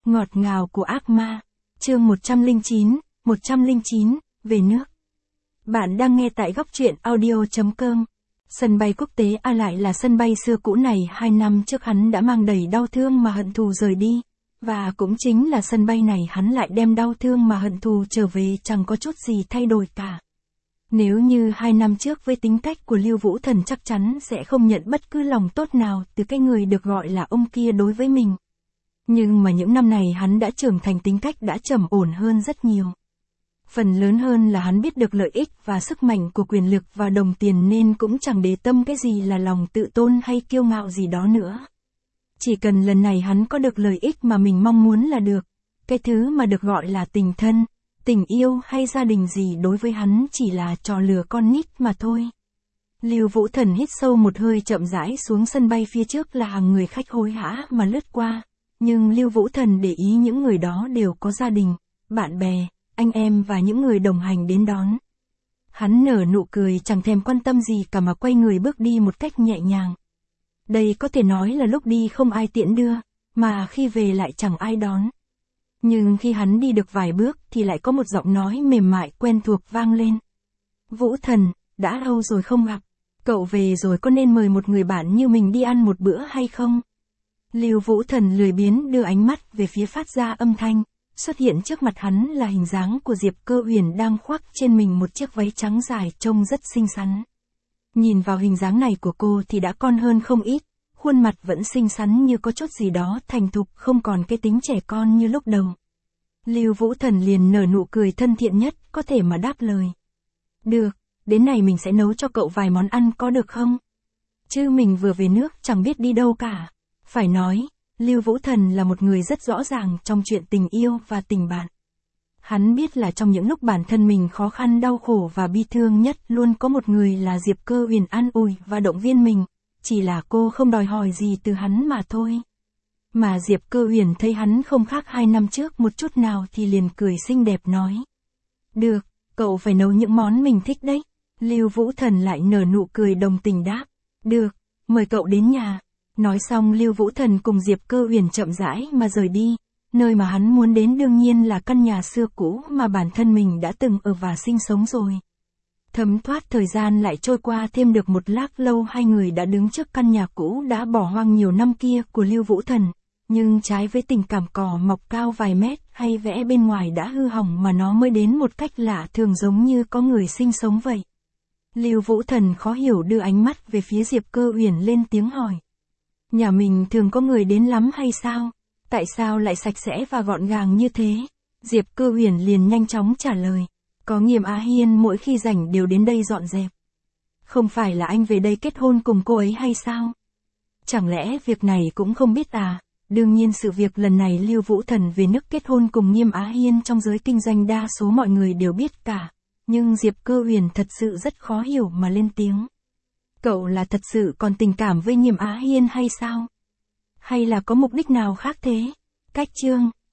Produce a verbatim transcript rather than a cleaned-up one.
Ngọt ngào của ác ma. Chương một trăm lẻ chín, một trăm lẻ chín, về nước. Bạn đang nghe tại góc truyện audio chấm com. Sân bay quốc tế A lại là sân bay xưa cũ này hai năm trước hắn đã mang đầy đau thương mà hận thù rời đi. Và cũng chính là sân bay này hắn lại đem đau thương mà hận thù trở về, chẳng có chút gì thay đổi cả. Nếu như hai năm trước với tính cách của Lưu Vũ Thần chắc chắn sẽ không nhận bất cứ lòng tốt nào từ cái người được gọi là ông kia đối với mình. Nhưng mà những năm này hắn đã trưởng thành, tính cách đã trầm ổn hơn rất nhiều. Phần lớn hơn là hắn biết được lợi ích và sức mạnh của quyền lực và đồng tiền nên cũng chẳng để tâm cái gì là lòng tự tôn hay kiêu ngạo gì đó nữa. Chỉ cần lần này hắn có được lợi ích mà mình mong muốn là được. Cái thứ mà được gọi là tình thân, tình yêu hay gia đình gì đối với hắn chỉ là trò lừa con nít mà thôi. Lưu Vũ Thần hít sâu một hơi, chậm rãi xuống sân bay. Phía trước là hàng người khách hối hả mà lướt qua. Nhưng Lưu Vũ Thần để ý những người đó đều có gia đình, bạn bè, anh em và những người đồng hành đến đón. Hắn nở nụ cười, chẳng thèm quan tâm gì cả mà quay người bước đi một cách nhẹ nhàng. Đây có thể nói là lúc đi không ai tiễn đưa, mà khi về lại chẳng ai đón. Nhưng khi hắn đi được vài bước thì lại có một giọng nói mềm mại quen thuộc vang lên. Vũ Thần, đã lâu rồi không gặp. Cậu về rồi, có nên mời một người bạn như mình đi ăn một bữa hay không? Lưu Vũ Thần lười biếng đưa ánh mắt về phía phát ra âm thanh. Xuất hiện trước mặt hắn là hình dáng của Diệp Cơ Huyền đang khoác trên mình một chiếc váy trắng dài trông rất xinh xắn. Nhìn vào hình dáng này của cô thì đã con hơn không ít, khuôn mặt vẫn xinh xắn như có chút gì đó thành thục, không còn cái tính trẻ con như lúc đầu. Lưu Vũ Thần liền nở nụ cười thân thiện nhất có thể mà đáp lời. Được, đến này mình sẽ nấu cho cậu vài món ăn có được không? Chứ mình vừa về nước chẳng biết đi đâu cả. Phải nói, Lưu Vũ Thần là một người rất rõ ràng trong chuyện tình yêu và tình bạn. Hắn biết là trong những lúc bản thân mình khó khăn, đau khổ và bi thương nhất luôn có một người là Diệp Cơ Huyền an ủi và động viên mình, chỉ là cô không đòi hỏi gì từ hắn mà thôi. Mà Diệp Cơ Huyền thấy hắn không khác hai năm trước một chút nào thì liền cười xinh đẹp nói. Được, cậu phải nấu những món mình thích đấy. Lưu Vũ Thần lại nở nụ cười đồng tình đáp. Được, mời cậu đến nhà. Nói xong Lưu Vũ Thần cùng Diệp Cơ Huyền chậm rãi mà rời đi. Nơi mà hắn muốn đến đương nhiên là căn nhà xưa cũ mà bản thân mình đã từng ở và sinh sống rồi. Thấm thoát thời gian lại trôi qua thêm được một lát lâu, hai người đã đứng trước căn nhà cũ đã bỏ hoang nhiều năm kia của Lưu Vũ Thần. Nhưng trái với tình cảm, cỏ mọc cao vài mét hay vẽ bên ngoài đã hư hỏng mà nó mới đến một cách lạ thường, giống như có người sinh sống vậy. Lưu Vũ Thần khó hiểu đưa ánh mắt về phía Diệp Cơ Huyền, lên tiếng hỏi. Nhà mình thường có người đến lắm hay sao? Tại sao lại sạch sẽ và gọn gàng như thế? Diệp Cơ Huyền liền nhanh chóng trả lời. Có Nghiêm Á Hiên mỗi khi rảnh đều đến đây dọn dẹp. Không phải là anh về đây kết hôn cùng cô ấy hay sao? Chẳng lẽ việc này cũng không biết à? Đương nhiên sự việc lần này Lưu Vũ Thần về nước kết hôn cùng Nghiêm Á Hiên trong giới kinh doanh đa số mọi người đều biết cả. Nhưng Diệp Cơ Huyền thật sự rất khó hiểu mà lên tiếng. Cậu là thật sự còn tình cảm với Nghiêm Á Hiên hay sao? Hay là có mục đích nào khác thế? Cách chương